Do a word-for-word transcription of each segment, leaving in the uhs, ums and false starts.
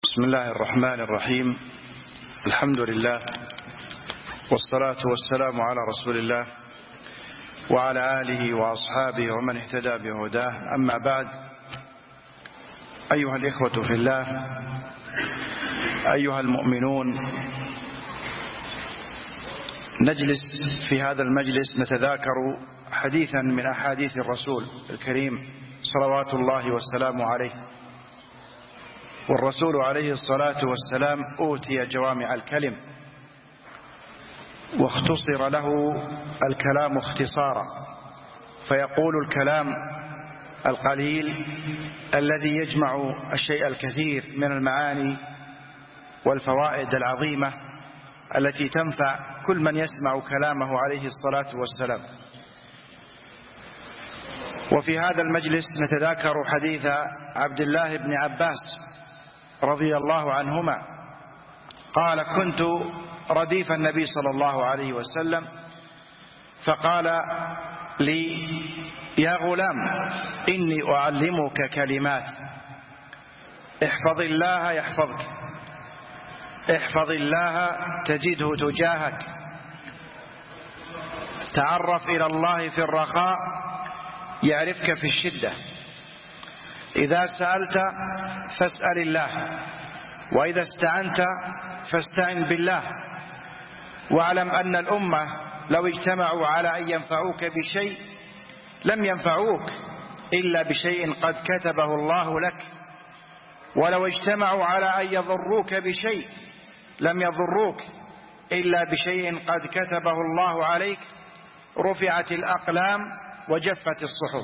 بسم الله الرحمن الرحيم. الحمد لله والصلاة والسلام على رسول الله وعلى آله وأصحابه ومن اهتدى بهداه. أما بعد، أيها الإخوة في الله، أيها المؤمنون، نجلس في هذا المجلس نتذاكر حديثا من أحاديث الرسول الكريم صلوات الله والسلام عليه. والرسول عليه الصلاة والسلام أوتي جوامع الكلم واختصر له الكلام اختصارا، فيقول الكلام القليل الذي يجمع الشيء الكثير من المعاني والفوائد العظيمة التي تنفع كل من يسمع كلامه عليه الصلاة والسلام. وفي هذا المجلس نتذاكر حديث عبد الله بن عباس رضي الله عنهما قال: كنت رديف النبي صلى الله عليه وسلم فقال لي: يا غلام، إني أعلمك كلمات، احفظ الله يحفظك، احفظ الله تجده تجاهك، تعرف إلى الله في الرخاء يعرفك في الشدة، إذا سألت فاسأل الله، وإذا استعنت فاستعن بالله، واعلم أن الأمة لو اجتمعوا على أن ينفعوك بشيء لم ينفعوك إلا بشيء قد كتبه الله لك، ولو اجتمعوا على أن يضروك بشيء لم يضروك إلا بشيء قد كتبه الله عليك. رفعت الأقلام وجفت الصحف.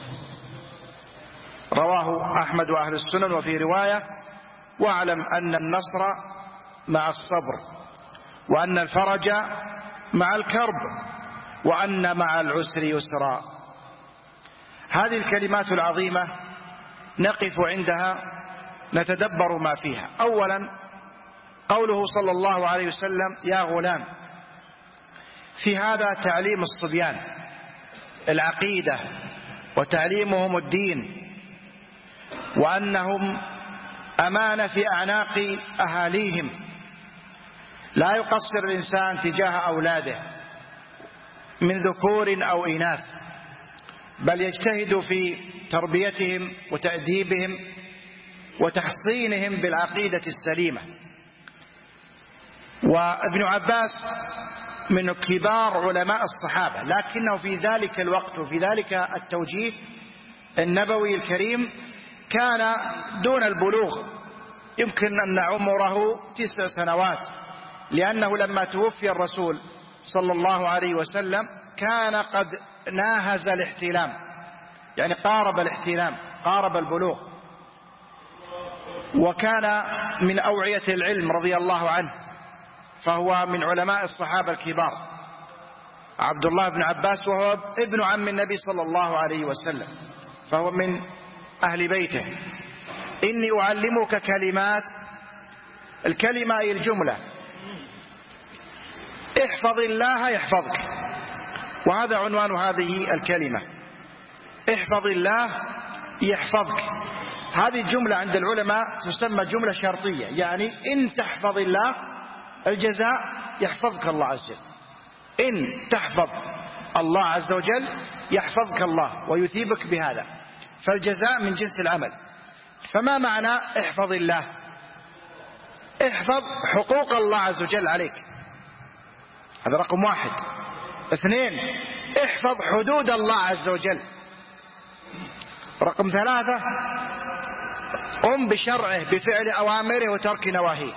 رواه أحمد وأهل السنن. وفي رواية: واعلم أن النصر مع الصبر، وأن الفرج مع الكرب، وأن مع العسر يسرا. هذه الكلمات العظيمة نقف عندها نتدبر ما فيها. أولا، قوله صلى الله عليه وسلم: يا غلام. في هذا تعليم الصبيان العقيدة وتعليمهم الدين، وأنهم أمانة في أعناق أهاليهم. لا يقصر الإنسان تجاه أولاده من ذكور أو إناث، بل يجتهد في تربيتهم وتأديبهم وتحصينهم بالعقيدة السليمة. وابن عباس من كبار علماء الصحابة، لكنه في ذلك الوقت وفي ذلك التوجيه النبوي الكريم كان دون البلوغ، يمكن أن عمره تسع سنوات، لأنه لما توفي الرسول صلى الله عليه وسلم كان قد ناهز الاحتلام، يعني قارب الاحتلام، قارب البلوغ، وكان من أوعية العلم رضي الله عنه، فهو من علماء الصحابة الكبار عبد الله بن عباس، وهو ابن عم النبي صلى الله عليه وسلم، فهو من أهل بيته. إني أعلمك كلمات. الكلمة أي الجملة. احفظ الله يحفظك، وهذا عنوان هذه الكلمة: احفظ الله يحفظك. هذه الجملة عند العلماء تسمى جملة شرطية، يعني إن تحفظ الله الجزاء يحفظك الله عز وجل. إن تحفظ الله عز وجل يحفظك الله ويثيبك بهذا، فالجزاء من جنس العمل. فما معنى احفظ الله؟ احفظ حقوق الله عز وجل عليك، هذا رقم واحد. اثنين، احفظ حدود الله عز وجل. رقم ثلاثة، قم بشرعه بفعل أوامره وترك نواهيه.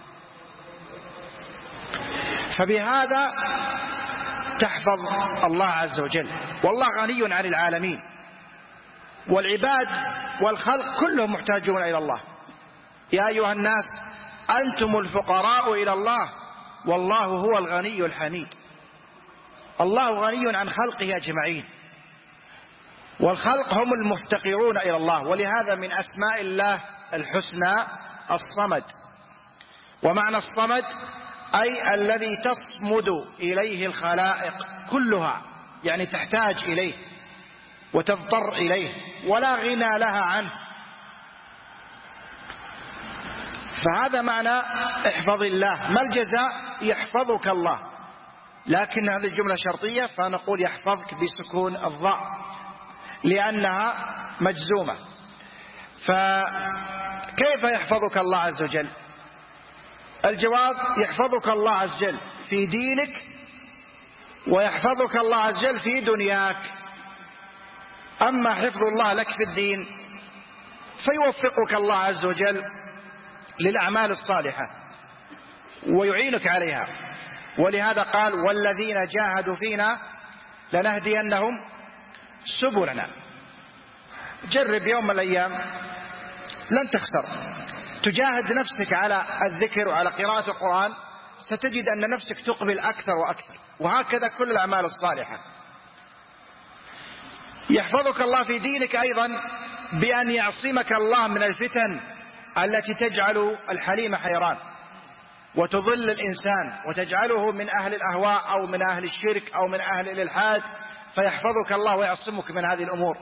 فبهذا تحفظ الله عز وجل. والله غني عن العالمين، والعباد والخلق كلهم محتاجون إلى الله. يا أيها الناس أنتم الفقراء إلى الله والله هو الغني الحميد. الله غني عن خلقه أجمعين، والخلق هم المفتقرون إلى الله. ولهذا من أسماء الله الحسنى الصمد. ومعنى الصمد أي الذي تصمد إليه الخلائق كلها، يعني تحتاج إليه وتضطر إليه ولا غنى لها عنه. فهذا معنى احفظ الله. ما الجزاء؟ يحفظك الله، لكن هذه الجملة شرطية فنقول يحفظك بسكون الضاء لأنها مجزومة. فكيف يحفظك الله عز وجل؟ الجواب: يحفظك الله عز وجل في دينك، ويحفظك الله عز وجل في دنياك. أما حفظ الله لك في الدين فيوفقك الله عز وجل للأعمال الصالحة ويعينك عليها، ولهذا قال: والذين جاهدوا فينا لنهدينهم سبلنا. جرب يوم من الأيام، لن تخسر، تجاهد نفسك على الذكر وعلى قراءة القرآن، ستجد أن نفسك تقبل أكثر وأكثر، وهكذا كل الأعمال الصالحة. يحفظك الله في دينك أيضا بأن يعصمك الله من الفتن التي تجعل الحليم حيران وتضل الإنسان وتجعله من أهل الأهواء أو من أهل الشرك أو من أهل الإلحاد، فيحفظك الله ويعصمك من هذه الأمور.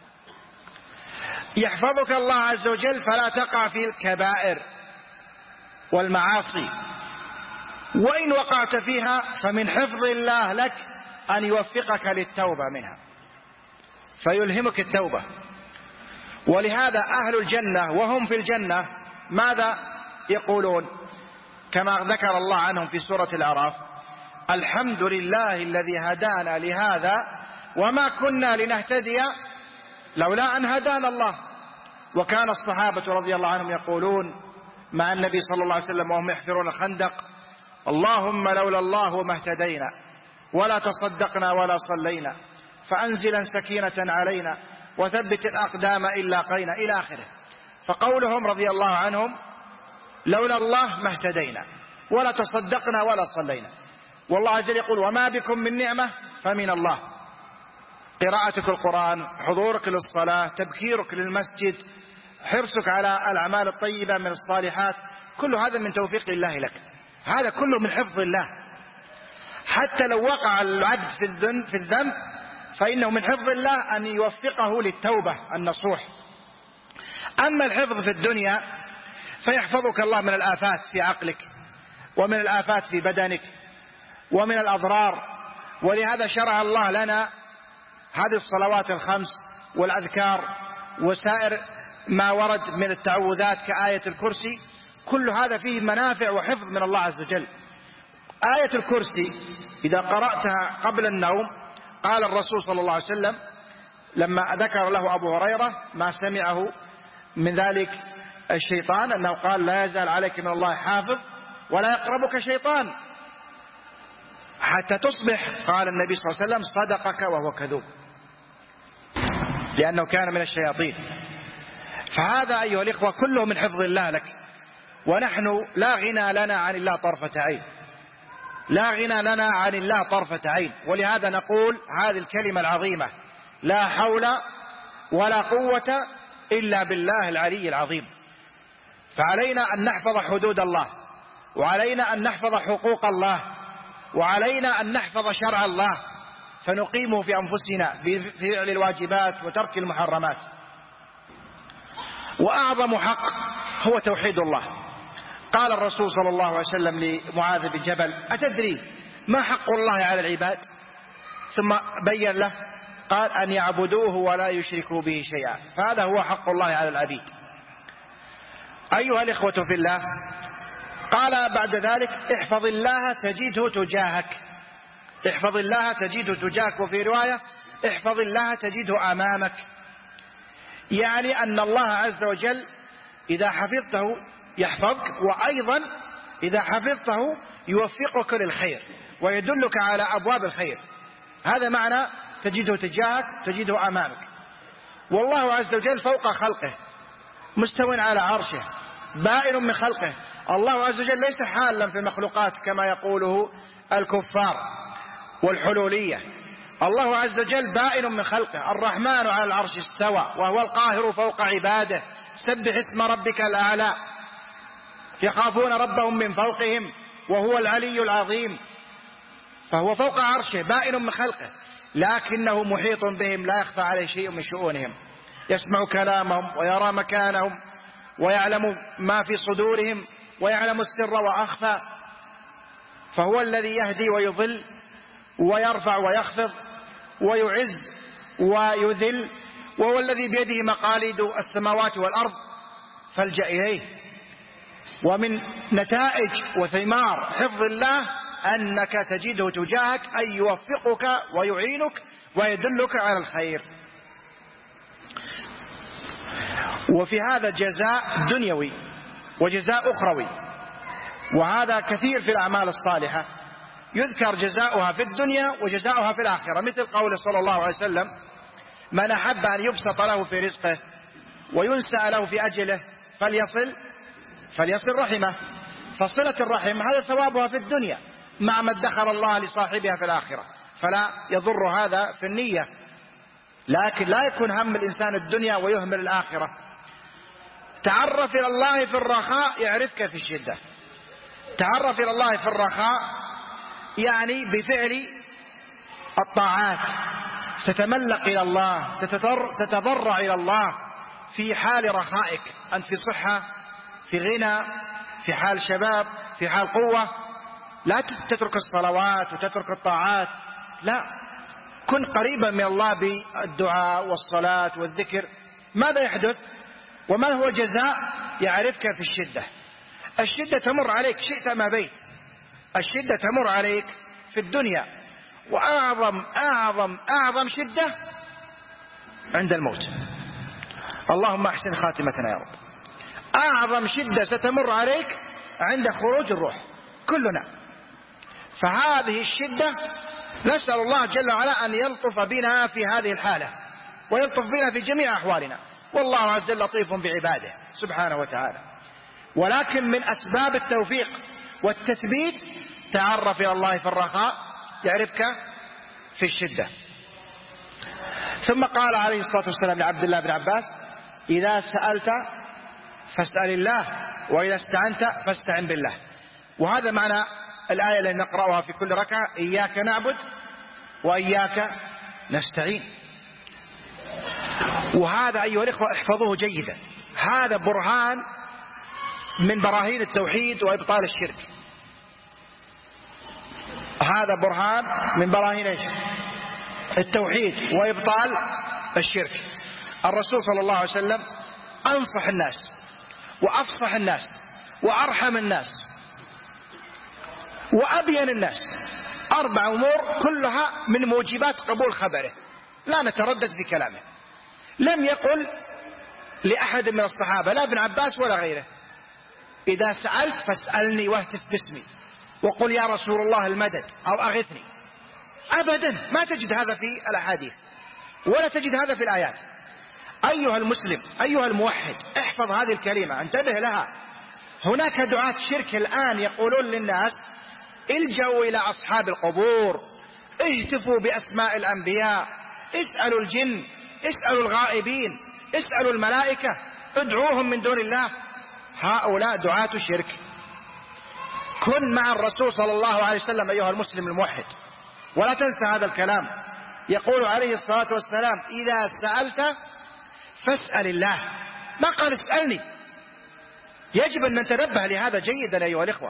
يحفظك الله عز وجل فلا تقع في الكبائر والمعاصي، وإن وقعت فيها فمن حفظ الله لك أن يوفقك للتوبة منها فيلهمك التوبة. ولهذا أهل الجنة وهم في الجنة ماذا يقولون؟ كما ذكر الله عنهم في سورة الأعراف: الحمد لله الذي هدانا لهذا وما كنا لنهتدي لولا أن هدانا الله. وكان الصحابة رضي الله عنهم يقولون مع النبي صلى الله عليه وسلم وهم يحفرون الخندق: اللهم لولا الله ما اهتدينا ولا تصدقنا ولا صلينا فأنزلا سكينة علينا وثبت الأقدام إن لاقينا، إلى آخره. فقولهم رضي الله عنهم: لولا الله ما اهتدينا ولا تصدقنا ولا صلينا. والله عز وجل يقول: وما بكم من نعمة فمن الله. قراءتك القرآن، حضورك للصلاة، تبكيرك للمسجد، حرصك على الأعمال الطيبة من الصالحات، كل هذا من توفيق الله لك، هذا كله من حفظ الله. حتى لو وقع العبد في الذنب فإنه من حفظ الله أن يوفقه للتوبة النصوح. أما الحفظ في الدنيا فيحفظك الله من الآفات في عقلك ومن الآفات في بدنك ومن الأضرار. ولهذا شرع الله لنا هذه الصلوات الخمس والأذكار وسائر ما ورد من التعوذات كآية الكرسي، كل هذا فيه منافع وحفظ من الله عز وجل. آية الكرسي إذا قرأتها قبل النوم، قال الرسول صلى الله عليه وسلم لما ذكر له أبو هريرة ما سمعه من ذلك الشيطان أنه قال: لا يزال عليك من الله حافظ ولا يقربك شيطان حتى تصبح. قال النبي صلى الله عليه وسلم: صدقك وهو كذوب، لأنه كان من الشياطين. فهذا أيها الإخوة كله من حفظ الله لك، ونحن لا غنى لنا عن الله طرفة عين، لا غنى لنا عن الله طرفة عين. ولهذا نقول هذه الكلمة العظيمة: لا حول ولا قوة إلا بالله العلي العظيم. فعلينا أن نحفظ حدود الله، وعلينا أن نحفظ حقوق الله، وعلينا أن نحفظ شرع الله، فنقيمه في أنفسنا بفعل الواجبات وترك المحرمات. وأعظم حق هو توحيد الله. قال الرسول صلى الله عليه وسلم لمعاذ بن جبل: أتدري ما حق الله على العباد؟ ثم بين له قال: أن يعبدوه ولا يشركوا به شيئا. فهذا هو حق الله على العبيد. أيها الإخوة في الله، قال بعد ذلك: احفظ الله تجده تجاهك. احفظ الله تجده تجاهك، وفي رواية: احفظ الله تجده أمامك. يعني أن الله عز وجل إذا حفظته يحفظك، وأيضا إذا حفظته يوفقك للخير ويدلك على أبواب الخير. هذا معنى تجده تجاهك، تجده أمامك. والله عز وجل فوق خلقه مستو على عرشه بائن من خلقه. الله عز وجل ليس حالا في المخلوقات كما يقوله الكفار والحلولية. الله عز وجل بائن من خلقه. الرحمن على العرش استوى وهو القاهر فوق عباده. سبح اسم ربك الأعلى. يخافون ربهم من فوقهم وهو العلي العظيم. فهو فوق عرشه بائن من خلقه، لكنه محيط بهم لا يخفى عليه شيء من شؤونهم. يسمع كلامهم ويرى مكانهم ويعلم ما في صدورهم ويعلم السر وأخفى، فهو الذي يهدي ويضل ويرفع ويخفض ويعز ويذل، وهو الذي بيده مقاليد السماوات والأرض فالجأ إليه. ومن نتائج وثمار حفظ الله أنك تجده تجاهك أن يوفقك ويعينك ويدلك على الخير. وفي هذا جزاء دنيوي وجزاء أخروي، وهذا كثير في الأعمال الصالحة، يذكر جزاؤها في الدنيا وجزاؤها في الآخرة، مثل قول صلى الله عليه وسلم: من أحب أن يبسط له في رزقه وينسأ له في أجله فليصل فليصل رحمه. فصلة الرحم هذا ثوابها في الدنيا مع ما ادخر الله لصاحبها في الآخرة، فلا يضر هذا في النية. لكن لا يكون هم الإنسان الدنيا ويهمل الآخرة. تعرف إلى الله في الرخاء يعرفك في الشدة. تعرف إلى الله في الرخاء يعني بفعل الطاعات، تتملق إلى الله، تتضرع إلى الله في حال رخائك، أنت في صحة، في غنى، في حال شباب، في حال قوة. لا تترك الصلوات وتترك الطاعات، لا، كن قريبا من الله بالدعاء والصلاة والذكر. ماذا يحدث؟ وما هو الجزاء؟ يعرفك في الشدة. الشدة تمر عليك شئت ما بيت، الشدة تمر عليك في الدنيا، وأعظم أعظم أعظم شدة عند الموت. اللهم أحسن خاتمتنا يا رب. أعظم شدة ستمر عليك عند خروج الروح كلنا. فهذه الشدة نسأل الله جل وعلا أن يلطف بنا في هذه الحالة، ويلطف بنا في جميع أحوالنا، والله عز وجل لطيف بعباده سبحانه وتعالى. ولكن من أسباب التوفيق والتثبيت تعرف إلى الله في الرخاء يعرفك في الشدة. ثم قال عليه الصلاة والسلام لعبد الله بن عباس: إذا سألت فاسأل الله، وإذا استعنت فاستعن بالله. وهذا معنى الآية التي نقرأها في كل ركعة: إياك نعبد وإياك نستعين. وهذا أيها الإخوة احفظوه جيدا، هذا برهان من براهين التوحيد وإبطال الشرك. هذا برهان من براهين التوحيد وإبطال الشرك. الرسول صلى الله عليه وسلم أنصح الناس وأفصح الناس وأرحم الناس وأبين الناس، أربع أمور كلها من موجبات قبول خبره، لا نتردد في كلامه. لم يقل لأحد من الصحابة، لا ابن عباس ولا غيره: إذا سألت فاسألني واهتف باسمي وقل يا رسول الله المدد أو أغثني. أبدا، ما تجد هذا في الأحاديث ولا تجد هذا في الآيات. أيها المسلم، أيها الموحد، احفظ هذه الكلمة، انتبه لها. هناك دعاة شرك الآن يقولون للناس: الجوا إلى أصحاب القبور، اهتفوا بأسماء الأنبياء، اسألوا الجن، اسألوا الغائبين، اسألوا الملائكة، ادعوهم من دون الله. هؤلاء دعاة شرك. كن مع الرسول صلى الله عليه وسلم أيها المسلم الموحد، ولا تنسى هذا الكلام. يقول عليه الصلاة والسلام: إذا سألت فاسأل الله، ما قال اسألني. يجب أن نتنبه لهذا جيدا أيها الإخوة.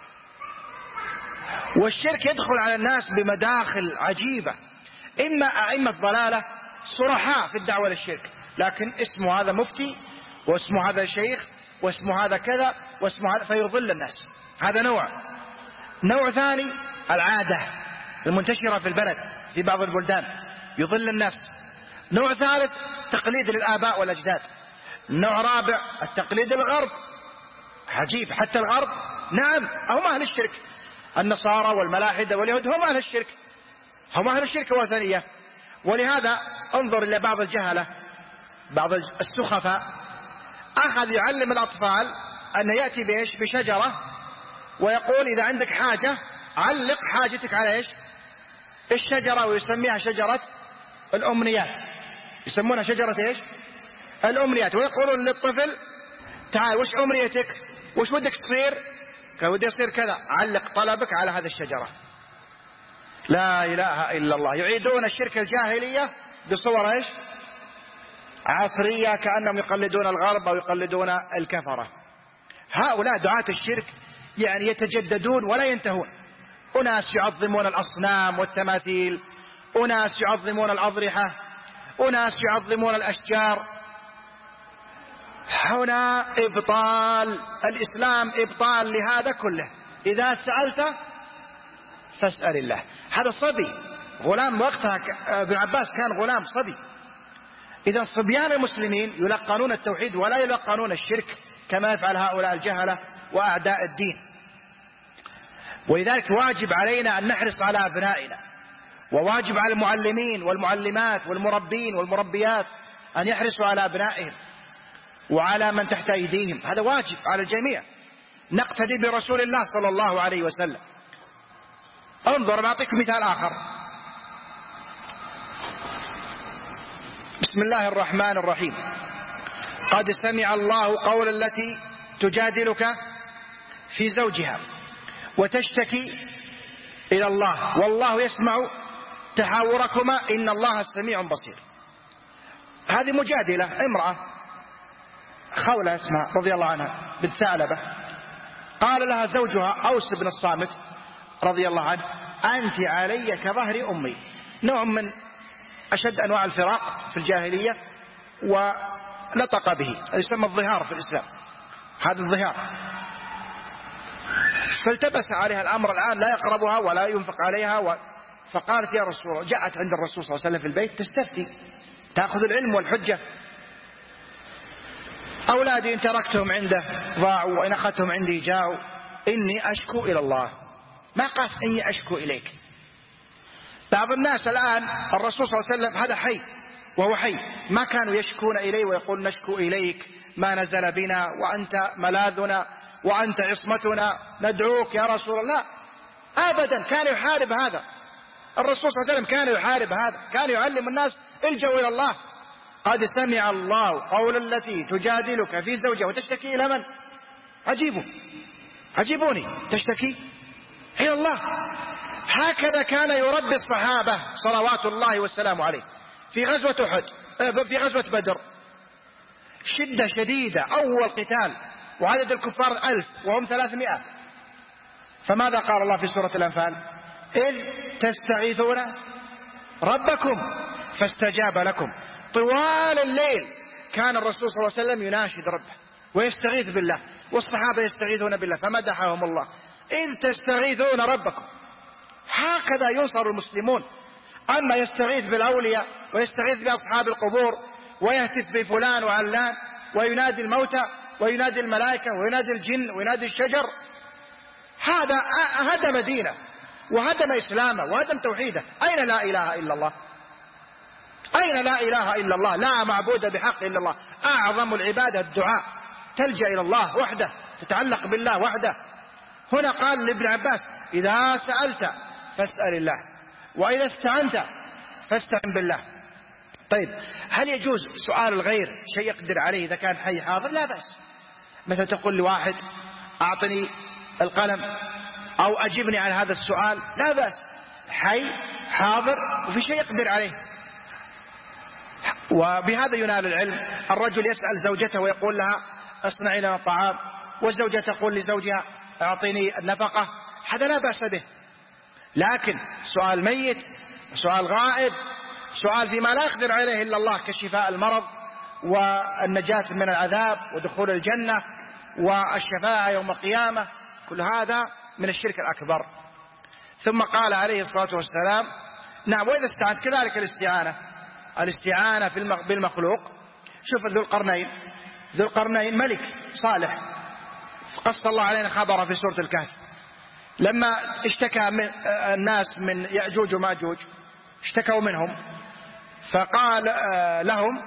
والشرك يدخل على الناس بمداخل عجيبة، إما أئمة ضلالة صرحاء في الدعوة للشرك، لكن اسمه هذا مفتي، واسمه هذا شيخ، واسمه هذا كذا، واسمه هذا، فيضل الناس. هذا نوع. نوع ثاني العادة المنتشرة في البلد في بعض البلدان، يضل الناس. نوع ثالث تقليد للآباء والأجداد. نوع رابع التقليد الغرب. عجيب، حتى الغرب نعم هم أهل الشرك، النصارى والملاحدة واليهود هم أهل الشرك، هم أهل الشرك والوثنية. ولهذا انظر إلى بعض الجهلة، بعض السخفاء، أخذ يعلم الأطفال أن يأتي بإيش؟ بشجرة، ويقول إذا عندك حاجة علق حاجتك على إيش؟ الشجرة، ويسميها شجرة الأمنيات، يسمونها شجرة إيش؟ الأمنيات. ويقولون للطفل: تعال وش أمنيتك؟ وش ودك تصير؟ قال ودي يصير كذا، علق طلبك على هذه الشجرة. لا إله إلا الله. يعيدون الشرك الجاهلية بصور إيش؟ عصرية كأنهم يقلدون الغرب أو يقلدون الكفرة. هؤلاء دعاة الشرك يعني يتجددون ولا ينتهون. أناس يعظمون الأصنام والتماثيل، أناس يعظمون الأضرحة، أناس يعظمون الأشجار. هنا إبطال الإسلام، إبطال لهذا كله. إذا سألت فاسأل الله. هذا صبي غلام وقتها، ابن عباس كان غلام صبي. إذا صبيان المسلمين يلقنون التوحيد ولا يلقنون الشرك كما يفعل هؤلاء الجهلة وأعداء الدين. ولذلك واجب علينا أن نحرص على أبنائنا، وواجب على المعلمين والمعلمات والمربين والمربيات أن يحرصوا على أبنائهم وعلى من تحت أيديهم. هذا واجب على الجميع. نقتدي برسول الله صلى الله عليه وسلم. انظر، أعطيكم مثال آخر. بسم الله الرحمن الرحيم. قد سمع الله قول التي تجادلك في زوجها وتشتكي إلى الله والله يسمع تحاوركما إن الله سميع بصير. هذه مجادلة، امرأة خولة اسمها رضي الله عنها بنت ثعلبة، قال لها زوجها أوس بن الصامت رضي الله عنه: أنت علي كظهر أمي. نوع من أشد أنواع الفراق في الجاهلية ونطق به، يسمى الظهار في الإسلام، هذا الظهار. فالتبس عليها الأمر الآن، لا يقربها ولا ينفق عليها و... فقالت يا رسول الله، جاءت عند الرسول صلى الله عليه وسلم في البيت تستفتي، تأخذ العلم والحجة. أولادي إن تركتهم عنده ضاعوا وإن أخذتهم عندي جاعوا، إني أشكو إلى الله. ما قالت إني أشكو إليك. بعض الناس الآن الرسول صلى الله عليه وسلم هذا حي وهو حي، ما كانوا يشكون إليه ويقول نشكو إليك ما نزل بنا وأنت ملاذنا وأنت عصمتنا ندعوك يا رسول الله. أبدا، كان يحارب هذا الرسول صلى الله عليه وسلم، كان يحارب هذا، كان يعلم الناس الجوا إلى الله. قد سمع الله قول التي تجادلك في زوجها وتشتكي إلى من؟ عجيبوا عجيبوني، تشتكي إلى الله. هكذا كان يربي الصحابة صلوات الله والسلام عليه في غزوة أحد، في غزوة بدر، شدة شديدة، أول قتال وعدد الكفار ألف وهم ثلاثمائة. فماذا قال الله في سورة الأنفال؟ إذ تستغيثون ربكم فاستجاب لكم. طوال الليل كان الرسول صلى الله عليه وسلم يناشد ربه ويستغيث بالله، والصحابة يستغيثون بالله، فمدحهم الله: إذ تستغيثون ربكم. هكذا ينصر المسلمون. أما يستغيث بالأولياء ويستغيث بأصحاب القبور ويهتف بفلان وعلان وينادي الموتى وينادي الملائكة وينادي الجن وينادي الشجر، هذا هدم دينه وهدم إسلامه وهدم توحيده. أين لا إله إلا الله؟ أين لا إله إلا الله؟ لا معبود بحق إلا الله. أعظم العبادة الدعاء، تلجأ إلى الله وحده، تتعلق بالله وحده. هنا قال لابن عباس: إذا سألت فاسأل الله، وإذا استعنت فاستعن بالله. طيب، هل يجوز سؤال الغير شيء يقدر عليه إذا كان حي حاضر؟ لا بأس. مثل تقول لواحد أعطني القلم أو أجبني عن هذا السؤال، لا بأس، حي حاضر وفي شيء يقدر عليه. وبهذا ينال العلم. الرجل يسأل زوجته ويقول لها اصنعي لنا الطعام، والزوجة تقول لزوجها اعطيني النفقة، هذا لا بأس به. لكن سؤال ميت، سؤال غائب، سؤال فيما لا يقدر عليه إلا الله كشفاء المرض والنجاة من العذاب ودخول الجنة والشفاعة يوم القيامة، كل هذا من الشرك الأكبر. ثم قال عليه الصلاة والسلام: نعم، وإذا استعنت كذلك الاستعانة، الاستعانة بالمخلوق. شوف ذو القرنين، ذو القرنين ملك صالح، قص الله علينا خبره في سورة الكهف، لما اشتكى من الناس من يأجوج وماجوج، اشتكوا منهم، فقال لهم: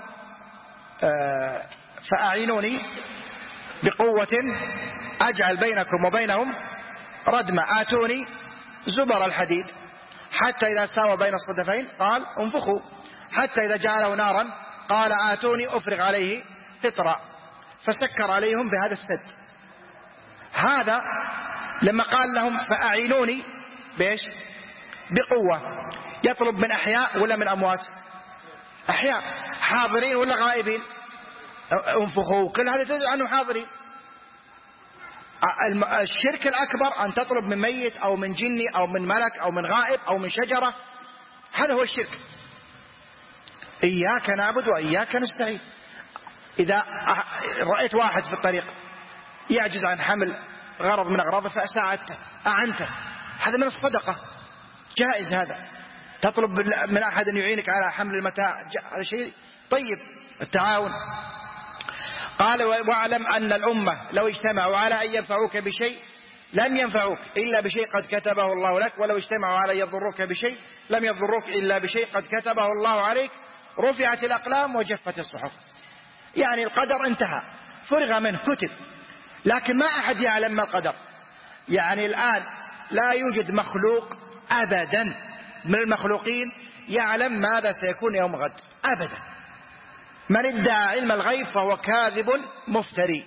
فأعينوني بقوة أجعل بينكم وبينهم ردما، آتوني زبر الحديد حتى إذا ساوى بين الصدفين قال انفخوا، حتى إذا جعله نارا قال آتوني أفرغ عليه قطرا، فسكر عليهم بهذا السد. هذا لما قال لهم فأعينوني بإيش؟ بقوة، يطلب من أحياء ولا من أموات؟ أحياء. حاضرين ولا غائبين؟ انفخوا، كل هذا تدل عنهم حاضرين. الشرك الأكبر أن تطلب من ميت أو من جني أو من ملك أو من غائب أو من شجرة، هذا هو الشرك. إياك نعبد وإياك نستعين. إذا رأيت واحد في الطريق يعجز عن حمل غرض من أغراضه فأساعدته أعنته، هذا من الصدقة، جائز. هذا تطلب من أحد أن يعينك على حمل المتاع، هذا شيء طيب، التعاون. قال واعلم أن الأمة لو اجتمعوا على أن ينفعوك بشيء لم ينفعوك إلا بشيء قد كتبه الله لك، ولو اجتمعوا على أن يضروك بشيء لم يضروك إلا بشيء قد كتبه الله عليك. رفعت الأقلام وجفت الصحف. يعني القدر انتهى، فرغ منه، كتب، لكن ما أحد يعلم ما القدر. يعني الآن لا يوجد مخلوق أبدا من المخلوقين يعلم ماذا سيكون يوم غد أبدا. من ادعى علم الغيب فهو كاذب مفتري.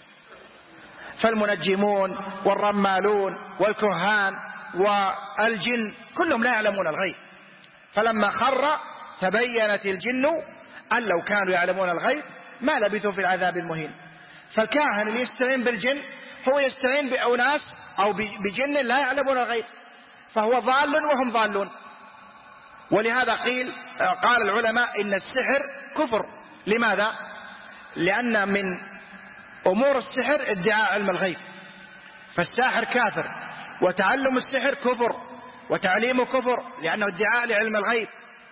فالمنجمون والرمالون والكهان والجن كلهم لا يعلمون الغيب. فلما خر تبينت الجن أن لو كانوا يعلمون الغيب ما لبثوا في العذاب المهين. فالكاهن اللي يستعين بالجن هو يستعين بأناس أو بجن لا يعلمون الغيب، فهو ضال وهم ضالون. ولهذا قيل قال العلماء إن السحر كفر. لماذا؟ لأن من أمور السحر ادعاء علم الغيب، فالساحر كافر، وتعلم السحر كفر، وتعليمه كفر، لأنه ادعاء لعلم الغيب.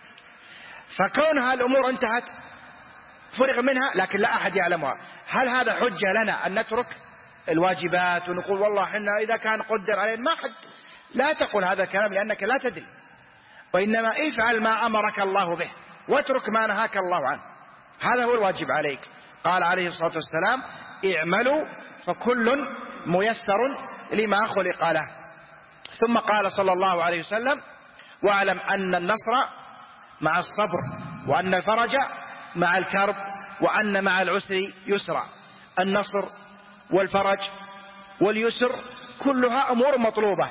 فكونها الأمور انتهت فرغ منها، لكن لا أحد يعلمها. هل هذا حجة لنا أن نترك الواجبات ونقول والله حنا إذا كان قدر علينا؟ ما حد، لا تقول هذا الكلام لأنك لا تدري، وإنما افعل ما أمرك الله به واترك ما نهاك الله عنه، هذا هو الواجب عليك. قال عليه الصلاة والسلام اعملوا فكل ميسر لما خلق له. ثم قال صلى الله عليه وسلم واعلم أن النصر مع الصبر، وأن الفرج مع الكرب، وأن مع العسر يسرا. النصر والفرج واليسر كلها أمور مطلوبة،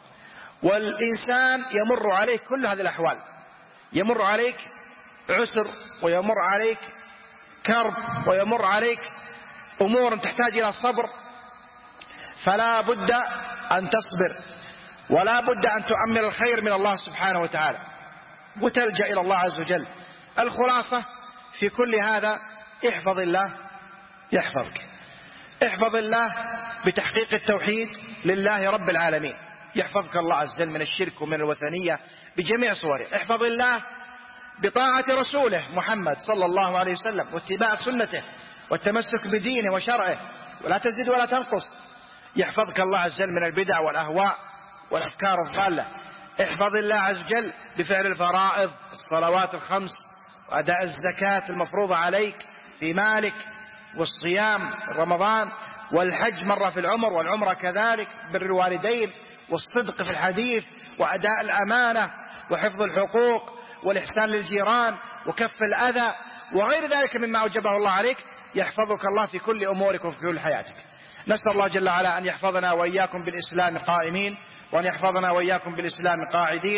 والإنسان يمر عليك كل هذه الأحوال، يمر عليك عسر ويمر عليك كرب ويمر عليك أمور تحتاج إلى الصبر، فلا بد أن تصبر، ولا بد أن تؤمل الخير من الله سبحانه وتعالى وتلجأ إلى الله عز وجل. الخلاصة في كل هذا احفظ الله يحفظك. احفظ الله بتحقيق التوحيد لله رب العالمين، يحفظك الله عز وجل من الشرك ومن الوثنية بجميع صوره. احفظ الله بطاعة رسوله محمد صلى الله عليه وسلم واتباع سنته والتمسك بدينه وشرعه، ولا تزيد ولا تنقص. يحفظك الله عز وجل من البدع والأهواء والأفكار الضالة. احفظ الله عز وجل بفعل الفرائض، الصلوات الخمس، وأداء الزكاة المفروضة عليك في مالك، والصيام رمضان، والحج مرة في العمر والعمرة كذلك، بر الوالدين، والصدق في الحديث، وأداء الأمانة، وحفظ الحقوق، والإحسان للجيران، وكف الأذى، وغير ذلك مما أوجبه الله عليك. يحفظك الله في كل أمورك وفي كل حياتك. نسأل الله جل وعلا أن يحفظنا وإياكم بالإسلام قائمين، وأن يحفظنا وإياكم بالإسلام قاعدين،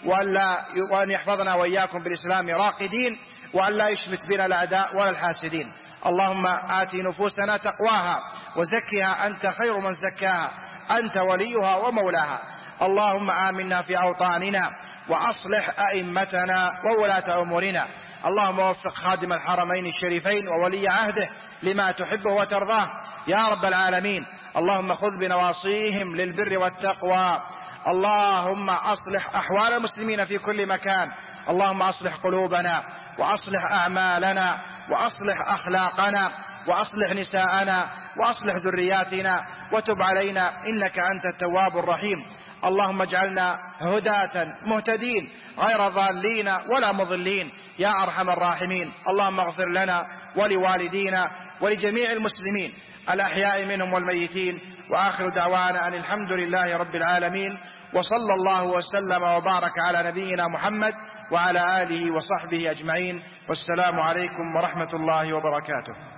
وأن يحفظنا وإياكم بالإسلام راقدين، وأن لا يشمت بنا الأعداء ولا الحاسدين. اللهم آت نفوسنا تقواها وزكها أنت خير من زكاها، أنت وليها ومولاها. اللهم آمنا في أوطاننا وأصلح أئمتنا وولاة أمورنا. اللهم وفق خادم الحرمين الشريفين وولي عهده لما تحبه وترضاه يا رب العالمين. اللهم خذ بنواصيهم للبر والتقوى. اللهم أصلح أحوال المسلمين في كل مكان. اللهم أصلح قلوبنا وأصلح أعمالنا وأصلح أخلاقنا وأصلح نساءنا وأصلح ذرياتنا وتب علينا إنك أنت التواب الرحيم. اللهم اجعلنا هداة مهتدين غير ضالين ولا مضلين يا أرحم الراحمين. اللهم اغفر لنا ولوالدينا ولجميع المسلمين الأحياء منهم والميتين، وآخر دعوانا أن الحمد لله رب العالمين، وصلى الله وسلم وبارك على نبينا محمد وعلى آله وصحبه أجمعين، والسلام عليكم ورحمة الله وبركاته.